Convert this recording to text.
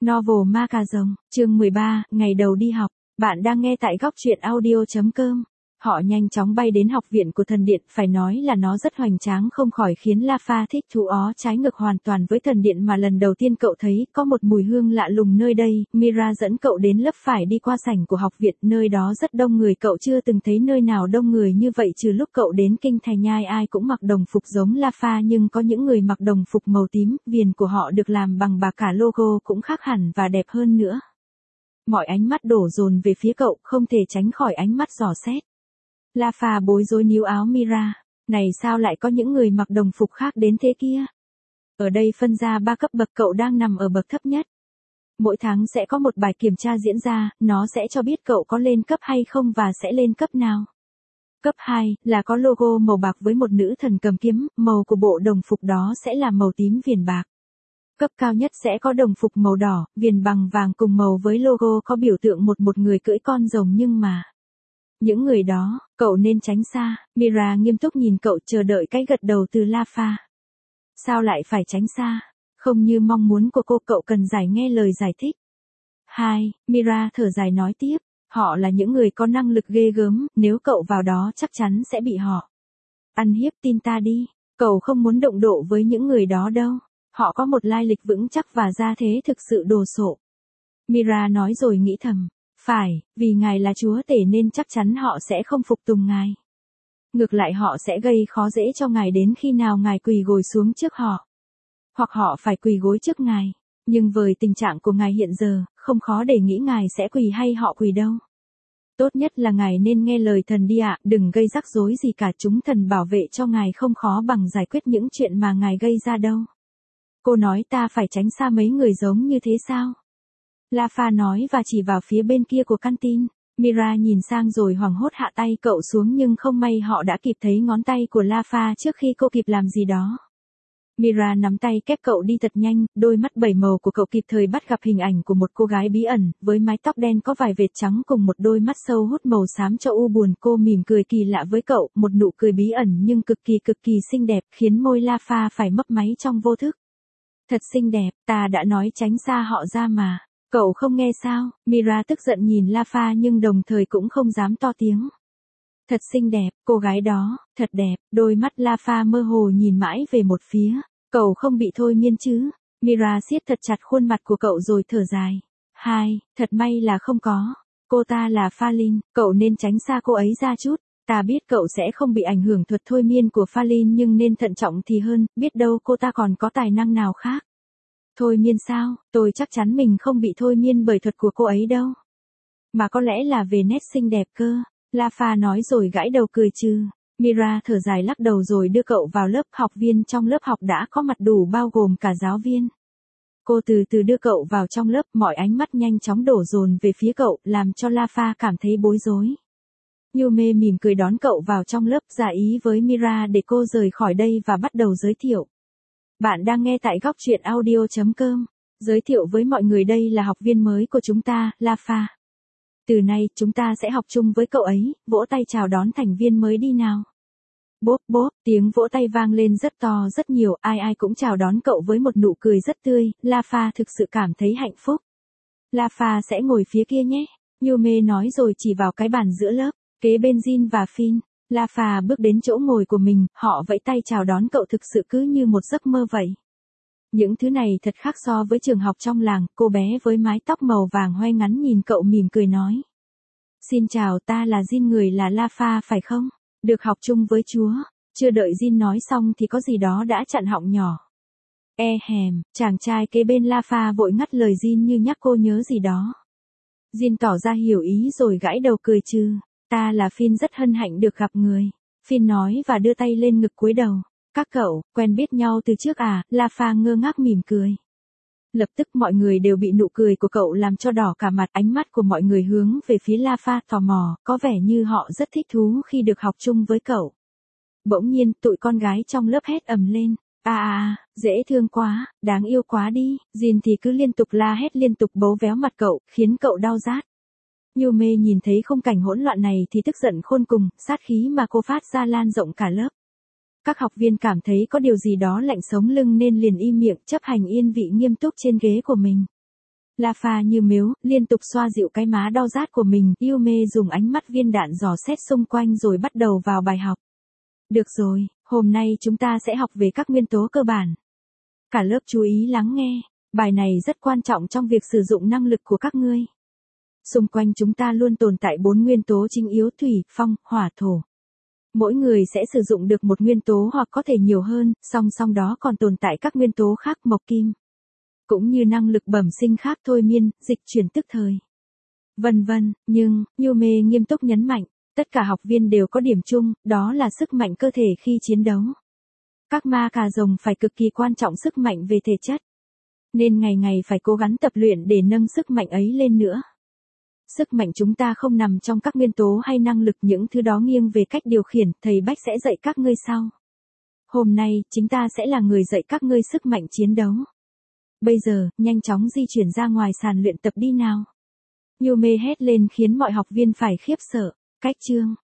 Novel Ma Cà Rồng, chương 13, ngày đầu đi học. Bạn đang nghe tại góc truyện audio.com. Họ nhanh chóng bay đến học viện của thần điện, phải nói là nó rất hoành tráng không khỏi khiến La Pha thích thú trái ngược hoàn toàn với thần điện mà lần đầu tiên cậu thấy, có một mùi hương lạ lùng nơi đây. Mira dẫn cậu đến lớp phải đi qua sảnh của học viện, nơi đó rất đông người, cậu chưa từng thấy nơi nào đông người như vậy trừ lúc cậu đến Kinh Thành Nhai, ai cũng mặc đồng phục giống La Pha nhưng có những người mặc đồng phục màu tím, viền của họ được làm bằng bạc, cả logo cũng khác hẳn và đẹp hơn nữa. Mọi ánh mắt đổ dồn về phía cậu, không thể tránh khỏi ánh mắt dò xét. La Pha bối rối níu áo Mira. Này, sao lại có những người mặc đồng phục khác đến thế kia? Ở đây phân ra 3 cấp bậc, cậu đang nằm ở bậc thấp nhất. Mỗi tháng sẽ có một bài kiểm tra diễn ra, nó sẽ cho biết cậu có lên cấp hay không và sẽ lên cấp nào. Cấp 2 là có logo màu bạc với một nữ thần cầm kiếm, màu của bộ đồng phục đó sẽ là màu tím viền bạc. Cấp cao nhất sẽ có đồng phục màu đỏ, viền bằng vàng cùng màu với logo có biểu tượng một người cưỡi con rồng, nhưng mà những người đó, cậu nên tránh xa. Mira nghiêm túc nhìn cậu, chờ đợi cái gật đầu từ La Pha. Sao lại phải tránh xa? Không như mong muốn của cô, cậu cần nghe lời giải thích. 2. Mira thở dài nói tiếp. Họ là những người có năng lực ghê gớm, nếu cậu vào đó chắc chắn sẽ bị họ ăn hiếp, tin ta đi. Cậu không muốn động độ với những người đó đâu. Họ có một lai lịch vững chắc và gia thế thực sự đồ sộ. Mira nói rồi nghĩ thầm. Phải, vì ngài là chúa tể nên chắc chắn họ sẽ không phục tùng ngài. Ngược lại họ sẽ gây khó dễ cho ngài đến khi nào ngài quỳ gối xuống trước họ. Hoặc họ phải quỳ gối trước ngài. Nhưng với tình trạng của ngài hiện giờ, không khó để nghĩ ngài sẽ quỳ hay họ quỳ đâu. Tốt nhất là ngài nên nghe lời thần đi ạ, đừng gây rắc rối gì cả, chúng thần bảo vệ cho ngài không khó bằng giải quyết những chuyện mà ngài gây ra đâu. Cô nói ta phải tránh xa mấy người giống như thế sao? La Pha nói và chỉ vào phía bên kia của canteen. Mira nhìn sang rồi hoảng hốt hạ tay cậu xuống, nhưng không may họ đã kịp thấy ngón tay của La Pha trước khi cô kịp làm gì đó. Mira nắm tay kép cậu đi thật nhanh, đôi mắt 7 màu của cậu kịp thời bắt gặp hình ảnh của một cô gái bí ẩn, với mái tóc đen có vài vệt trắng cùng một đôi mắt sâu hút màu xám cho u buồn. Cô mỉm cười kỳ lạ với cậu, một nụ cười bí ẩn nhưng cực kỳ xinh đẹp, khiến môi La Pha phải mấp máy trong vô thức. Thật xinh đẹp, ta đã nói tránh xa họ ra mà. Cậu không nghe sao? Mira tức giận nhìn La Pha nhưng đồng thời cũng không dám to tiếng. Thật xinh đẹp, cô gái đó, thật đẹp. Đôi mắt La Pha mơ hồ nhìn mãi về một phía. Cậu không bị thôi miên chứ? Mira siết thật chặt khuôn mặt của cậu rồi thở dài. 2. Thật may là không có. Cô ta là Pha Linh, cậu nên tránh xa cô ấy ra chút. Ta biết cậu sẽ không bị ảnh hưởng thuật thôi miên của Pha Linh nhưng nên thận trọng thì hơn, biết đâu cô ta còn có tài năng nào khác. Thôi miên sao? Tôi chắc chắn mình không bị thôi miên bởi thuật của cô ấy đâu. Mà có lẽ là về nét xinh đẹp cơ. La Pha nói rồi gãi đầu cười trừ. Mira thở dài lắc đầu rồi đưa cậu vào lớp. Học viên trong lớp học đã có mặt đủ, bao gồm cả giáo viên. Cô từ từ đưa cậu vào trong lớp, mọi ánh mắt nhanh chóng đổ dồn về phía cậu, làm cho La Pha cảm thấy bối rối. Yume mỉm cười đón cậu vào trong lớp, giả ý với Mira để cô rời khỏi đây và bắt đầu giới thiệu. Bạn đang nghe tại góc truyện audio.com. Giới thiệu với mọi người, đây là học viên mới của chúng ta, La Pha. Từ nay, chúng ta sẽ học chung với cậu ấy, vỗ tay chào đón thành viên mới đi nào. Bốp bốp, tiếng vỗ tay vang lên rất to rất nhiều, ai cũng chào đón cậu với một nụ cười rất tươi. La Pha thực sự cảm thấy hạnh phúc. La Pha sẽ ngồi phía kia nhé. Yume nói rồi chỉ vào cái bàn giữa lớp, kế bên Jin và Finn. La Pha bước đến chỗ ngồi của mình, họ vẫy tay chào đón cậu thực sự cứ như một giấc mơ vậy. Những thứ này thật khác so với trường học trong làng. Cô bé với mái tóc màu vàng hoe ngắn nhìn cậu mỉm cười nói. Xin chào, ta là Jin, người là La Pha phải không? Được học chung với chúa. Chưa đợi Jin nói xong thì có gì đó đã chặn họng nhỏ. Chàng trai kế bên La Pha vội ngắt lời Jin như nhắc cô nhớ gì đó. Jin tỏ ra hiểu ý rồi gãi đầu cười trừ. Ta là Finn, rất hân hạnh được gặp người. Finn nói và đưa tay lên ngực cúi đầu. Các cậu, quen biết nhau từ trước à? La Pha ngơ ngác mỉm cười. Lập tức mọi người đều bị nụ cười của cậu làm cho đỏ cả mặt, ánh mắt của mọi người hướng về phía La Pha tò mò, có vẻ như họ rất thích thú khi được học chung với cậu. Bỗng nhiên, tụi con gái trong lớp hét ầm lên. Dễ thương quá, đáng yêu quá đi. Jin thì cứ liên tục la hét, liên tục bấu véo mặt cậu, khiến cậu đau rát. Yume nhìn thấy khung cảnh hỗn loạn này thì tức giận khôn cùng, sát khí mà cô phát ra lan rộng cả lớp. Các học viên cảm thấy có điều gì đó lạnh sống lưng nên liền im miệng, chấp hành yên vị nghiêm túc trên ghế của mình. La Pha như mếu, liên tục xoa dịu cái má đau rát của mình, Yume dùng ánh mắt viên đạn dò xét xung quanh rồi bắt đầu vào bài học. Được rồi, hôm nay chúng ta sẽ học về các nguyên tố cơ bản. Cả lớp chú ý lắng nghe, bài này rất quan trọng trong việc sử dụng năng lực của các ngươi. Xung quanh chúng ta luôn tồn tại 4 nguyên tố chính yếu: thủy, phong, hỏa, thổ. Mỗi người sẽ sử dụng được một nguyên tố hoặc có thể nhiều hơn, song song đó còn tồn tại các nguyên tố khác, mộc kim. Cũng như năng lực bẩm sinh khác, thôi miên, dịch chuyển tức thời. Vân vân, nhưng, Yume nghiêm túc nhấn mạnh, tất cả học viên đều có điểm chung, đó là sức mạnh cơ thể khi chiến đấu. Các ma cà rồng phải cực kỳ quan trọng sức mạnh về thể chất. Nên ngày ngày phải cố gắng tập luyện để nâng sức mạnh ấy lên nữa. Sức mạnh chúng ta không nằm trong các nguyên tố hay năng lực, những thứ đó nghiêng về cách điều khiển, thầy Bách sẽ dạy các ngươi sau. Hôm nay, chính ta sẽ là người dạy các ngươi sức mạnh chiến đấu. Bây giờ, nhanh chóng di chuyển ra ngoài sàn luyện tập đi nào. Yume hét lên khiến mọi học viên phải khiếp sợ. Cách chương